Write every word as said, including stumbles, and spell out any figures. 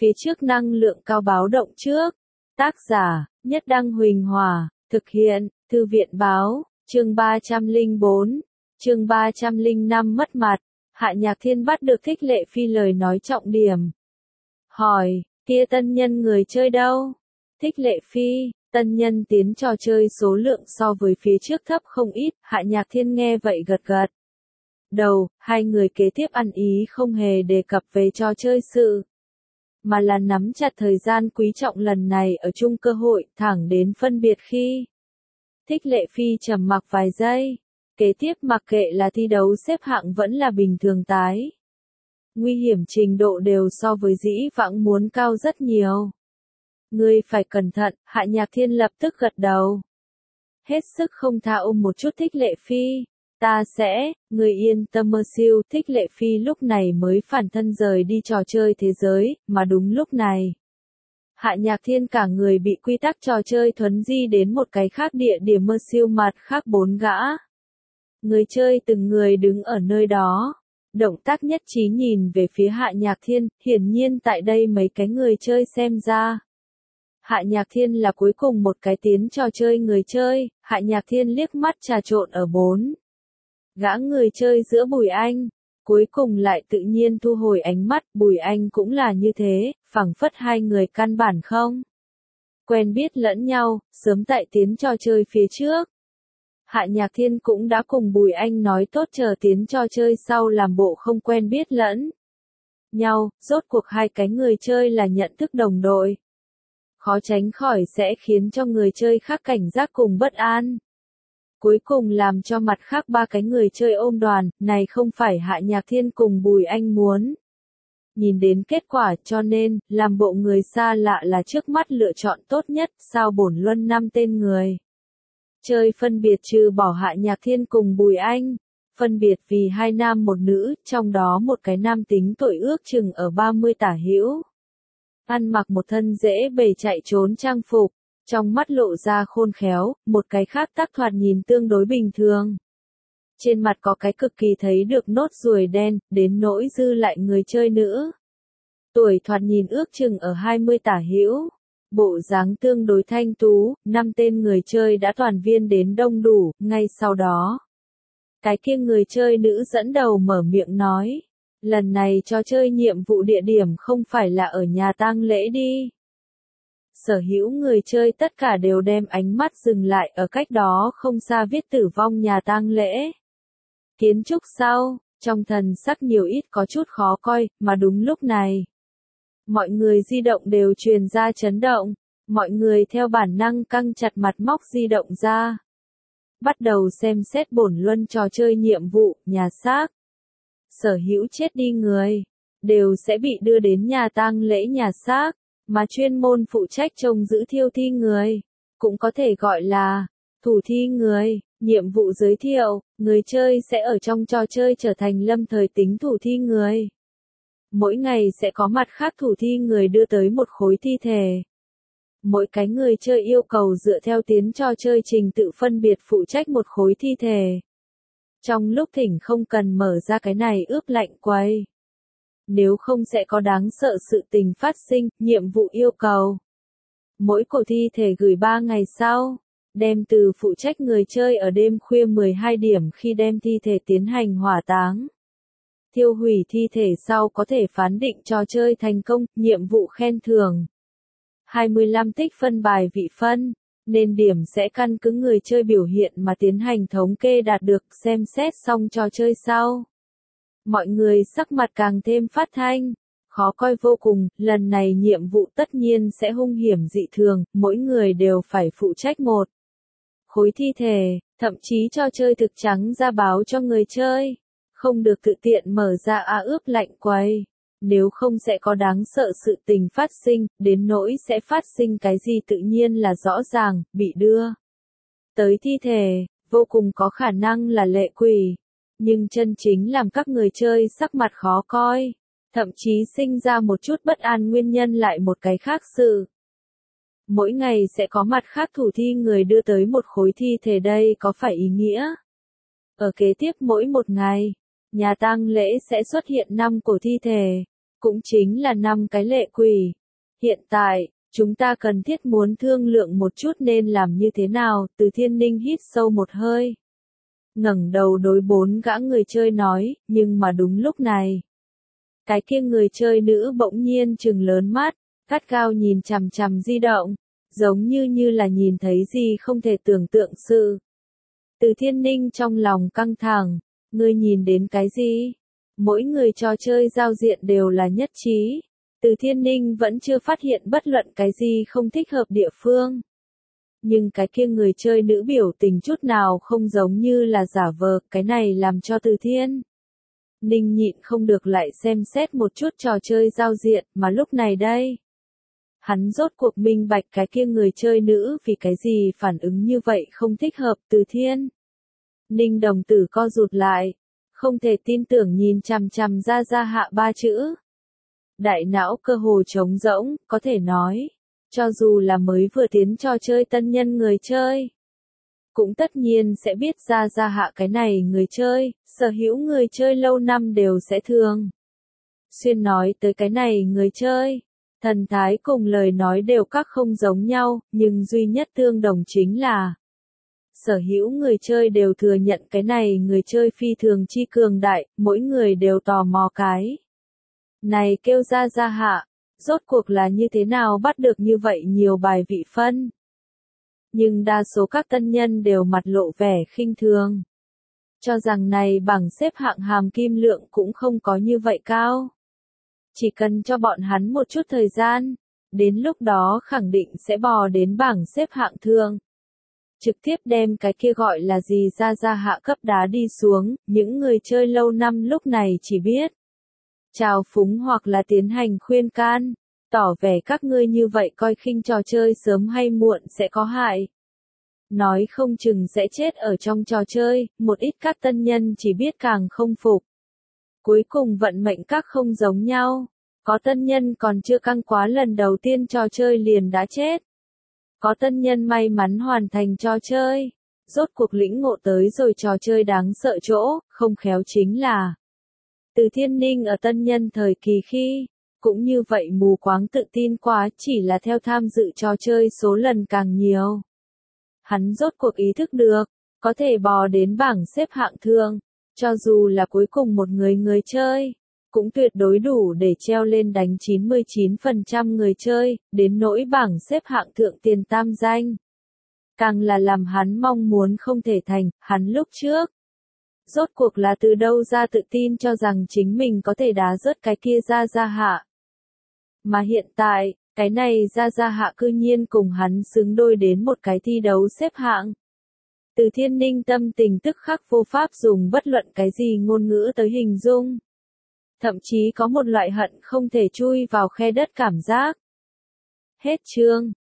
phía trước năng lượng cao báo động trước. Tác giả, Nhất Đăng Huỳnh Hòa, thực hiện, Thư viện Báo, chương ba trăm lẻ bốn, chương ba trăm lẻ năm mất mặt, Hạ Nhạc Thiên bắt được Thích Lệ Phi lời nói trọng điểm. Hỏi, kia tân nhân người chơi đâu? Thích Lệ Phi, tân nhân tiến trò chơi số lượng so với phía trước thấp không ít, Hạ Nhạc Thiên nghe vậy gật gật. Đầu, hai người kế tiếp ăn ý không hề đề cập về trò chơi sự, mà là nắm chặt thời gian quý trọng lần này ở chung cơ hội, thẳng đến phân biệt khi. Thích Lệ Phi trầm mặc vài giây, kế tiếp mặc kệ là thi đấu xếp hạng vẫn là bình thường tái. Nguy hiểm trình độ đều so với dĩ vãng muốn cao rất nhiều. Ngươi phải cẩn thận, Hạ Nhạc Thiên lập tức gật đầu. Hết sức không tha ôm một chút Thích Lệ Phi. Ta sẽ, người yên tâm mơ siêu, Thích Lệ Phi lúc này mới phản thân rời đi trò chơi thế giới, mà đúng lúc này. Hạ Nhạc Thiên cả người bị quy tắc trò chơi thuấn di đến một cái khác địa điểm mơ siêu mặt khác bốn gã. Người chơi từng người đứng ở nơi đó. Động tác nhất trí nhìn về phía Hạ Nhạc Thiên, hiển nhiên tại đây mấy cái người chơi xem ra. Hạ Nhạc Thiên là cuối cùng một cái tiến trò chơi người chơi, Hạ Nhạc Thiên liếc mắt trà trộn ở bốn gã người chơi giữa Bùi Anh, cuối cùng lại tự nhiên thu hồi ánh mắt, Bùi Anh cũng là như thế, phảng phất hai người căn bản không quen biết lẫn nhau, sớm tại tiến trò chơi phía trước. Hạ Nhạc Thiên cũng đã cùng Bùi Anh nói tốt chờ tiến trò chơi sau làm bộ không quen biết lẫn nhau, rốt cuộc hai cái người chơi là nhận thức đồng đội. Khó tránh khỏi sẽ khiến cho người chơi khác cảnh giác cùng bất an. Cuối cùng làm cho mặt khác ba cái người chơi ôm đoàn, này không phải Hạ Nhạc Thiên cùng Bùi Anh muốn. Nhìn đến kết quả cho nên, làm bộ người xa lạ là trước mắt lựa chọn tốt nhất, sao bổn luân năm tên người. Chơi phân biệt trừ bỏ Hạ Nhạc Thiên cùng Bùi Anh, phân biệt vì hai nam một nữ, trong đó một cái nam tính tuổi ước chừng ở ba mươi tả hữu. Ăn mặc một thân dễ bề chạy trốn trang phục, trong mắt lộ ra khôn khéo, một cái khác tác thoạt nhìn tương đối bình thường. Trên mặt có cái cực kỳ thấy được nốt ruồi đen, đến nỗi dư lại người chơi nữ. Tuổi thoạt nhìn ước chừng ở hai mươi tả hữu. Bộ dáng tương đối thanh tú, năm tên người chơi đã toàn viên đến đông đủ, ngay sau đó. Cái kia người chơi nữ dẫn đầu mở miệng nói. Lần này cho chơi nhiệm vụ địa điểm không phải là ở nhà tang lễ đi. Sở hữu người chơi tất cả đều đem ánh mắt dừng lại ở cách đó không xa viết tử vong nhà tang lễ. Kiến trúc sau, trong thần sắc nhiều ít có chút khó coi, mà đúng lúc này. Mọi người di động đều truyền ra chấn động, mọi người theo bản năng căng chặt mặt móc di động ra. Bắt đầu xem xét bổn luân trò chơi nhiệm vụ, nhà xác. Sở hữu chết đi người, đều sẽ bị đưa đến nhà tang lễ nhà xác, mà chuyên môn phụ trách trông giữ thiêu thi người, cũng có thể gọi là thủ thi người. Nhiệm vụ giới thiệu, người chơi sẽ ở trong trò chơi trở thành lâm thời tính thủ thi người. Mỗi ngày sẽ có mặt khác thủ thi người đưa tới một khối thi thể. Mỗi cái người chơi yêu cầu dựa theo tiến trò chơi trình tự phân biệt phụ trách một khối thi thể. Trong lúc thỉnh không cần mở ra cái này ướp lạnh quay. Nếu không sẽ có đáng sợ sự tình phát sinh, nhiệm vụ yêu cầu. Mỗi cổ thi thể gửi ba ngày sau, đem từ phụ trách người chơi ở đêm khuya mười hai điểm khi đem thi thể tiến hành hỏa táng. Thiêu hủy thi thể sau có thể phán định trò chơi thành công, nhiệm vụ khen thưởng. hai mươi lăm tích phân bài vị phân. Nên điểm sẽ căn cứ người chơi biểu hiện mà tiến hành thống kê đạt được, xem xét xong trò chơi sau. Mọi người sắc mặt càng thêm phát thanh, khó coi vô cùng, lần này nhiệm vụ tất nhiên sẽ hung hiểm dị thường, mỗi người đều phải phụ trách một khối thi thể, thậm chí trò chơi thực trắng ra báo cho người chơi, không được tự tiện mở ra a ướp lạnh quay. Nếu không sẽ có đáng sợ sự tình phát sinh, đến nỗi sẽ phát sinh cái gì tự nhiên là rõ ràng, bị đưa tới thi thể, vô cùng có khả năng là lệ quỷ. Nhưng chân chính làm các người chơi sắc mặt khó coi, thậm chí sinh ra một chút bất an nguyên nhân lại một cái khác sự. Mỗi ngày sẽ có mặt khác thủ thi người đưa tới một khối thi thể, đây có phải ý nghĩa? Ở kế tiếp mỗi một ngày, nhà tang lễ sẽ xuất hiện năm cổ thi thể. cũng chính là năm cái lệ quỷ. Hiện tại, chúng ta cần thiết muốn thương lượng một chút nên làm như thế nào, Từ Thiên Ninh hít sâu một hơi. Ngẩng đầu đối bốn gã người chơi nói, nhưng mà đúng lúc này. Cái kia người chơi nữ bỗng nhiên trừng lớn mắt, gắt gao nhìn chằm chằm di động, giống như như là nhìn thấy gì không thể tưởng tượng sự. Từ Thiên Ninh trong lòng căng thẳng, ngươi nhìn đến cái gì? Mỗi người trò chơi giao diện đều là nhất trí. Từ Thiên Ninh vẫn chưa phát hiện bất luận cái gì không thích hợp địa phương. Nhưng cái kia người chơi nữ biểu tình chút nào không giống như là giả vờ, cái này làm cho Từ Thiên Ninh nhịn không được lại xem xét một chút trò chơi giao diện, mà lúc này đây. Hắn rốt cuộc minh bạch cái kia người chơi nữ vì cái gì phản ứng như vậy không thích hợp. Từ Thiên Ninh đồng tử co rụt lại, không thể tin tưởng nhìn chằm chằm ra ra hạ ba chữ. Đại não cơ hồ trống rỗng, có thể nói, cho dù là mới vừa tiến trò chơi tân nhân người chơi, cũng tất nhiên sẽ biết ra ra hạ cái này người chơi, sở hữu người chơi lâu năm đều sẽ thường xuyên nói tới cái này người chơi. Thần thái cùng lời nói đều các không giống nhau, nhưng duy nhất tương đồng chính là sở hữu người chơi đều thừa nhận cái này người chơi phi thường chi cường đại, mỗi người đều tò mò cái này kêu ra ra hạ, rốt cuộc là như thế nào bắt được như vậy nhiều bài vị phân. Nhưng đa số các tân nhân đều mặt lộ vẻ khinh thường, cho rằng này bảng xếp hạng hàm kim lượng cũng không có như vậy cao. Chỉ cần cho bọn hắn một chút thời gian, đến lúc đó khẳng định sẽ bò đến bảng xếp hạng thường. Trực tiếp đem cái kia gọi là gì ra ra hạ cấp đá đi xuống, những người chơi lâu năm lúc này chỉ biết trào phúng hoặc là tiến hành khuyên can, tỏ vẻ các ngươi như vậy coi khinh trò chơi sớm hay muộn sẽ có hại. Nói không chừng sẽ chết ở trong trò chơi, một ít các tân nhân chỉ biết càng không phục. Cuối cùng vận mệnh các không giống nhau, có tân nhân còn chưa căng quá lần đầu tiên trò chơi liền đã chết. Có tân nhân may mắn hoàn thành trò chơi, rốt cuộc lĩnh ngộ tới rồi trò chơi đáng sợ chỗ, không khéo chính là Từ Thiên Ninh ở tân nhân thời kỳ khi, cũng như vậy mù quáng tự tin quá, chỉ là theo tham dự trò chơi số lần càng nhiều. Hắn rốt cuộc ý thức được, có thể bò đến bảng xếp hạng thường, cho dù là cuối cùng một người người chơi, cũng tuyệt đối đủ để treo lên đánh chín mươi chín phần trăm người chơi, đến nỗi bảng xếp hạng thượng tiền tam danh. Càng là làm hắn mong muốn không thể thành, hắn lúc trước. Rốt cuộc là từ đâu ra tự tin cho rằng chính mình có thể đá rớt cái kia ra ra hạ. Mà hiện tại, cái này ra ra hạ cư nhiên cùng hắn xứng đôi đến một cái thi đấu xếp hạng. Từ Thiên Ninh tâm tình tức khắc vô pháp dùng bất luận cái gì ngôn ngữ tới hình dung. Thậm chí có một loại hận không thể chui vào khe đất cảm giác. Hết chương.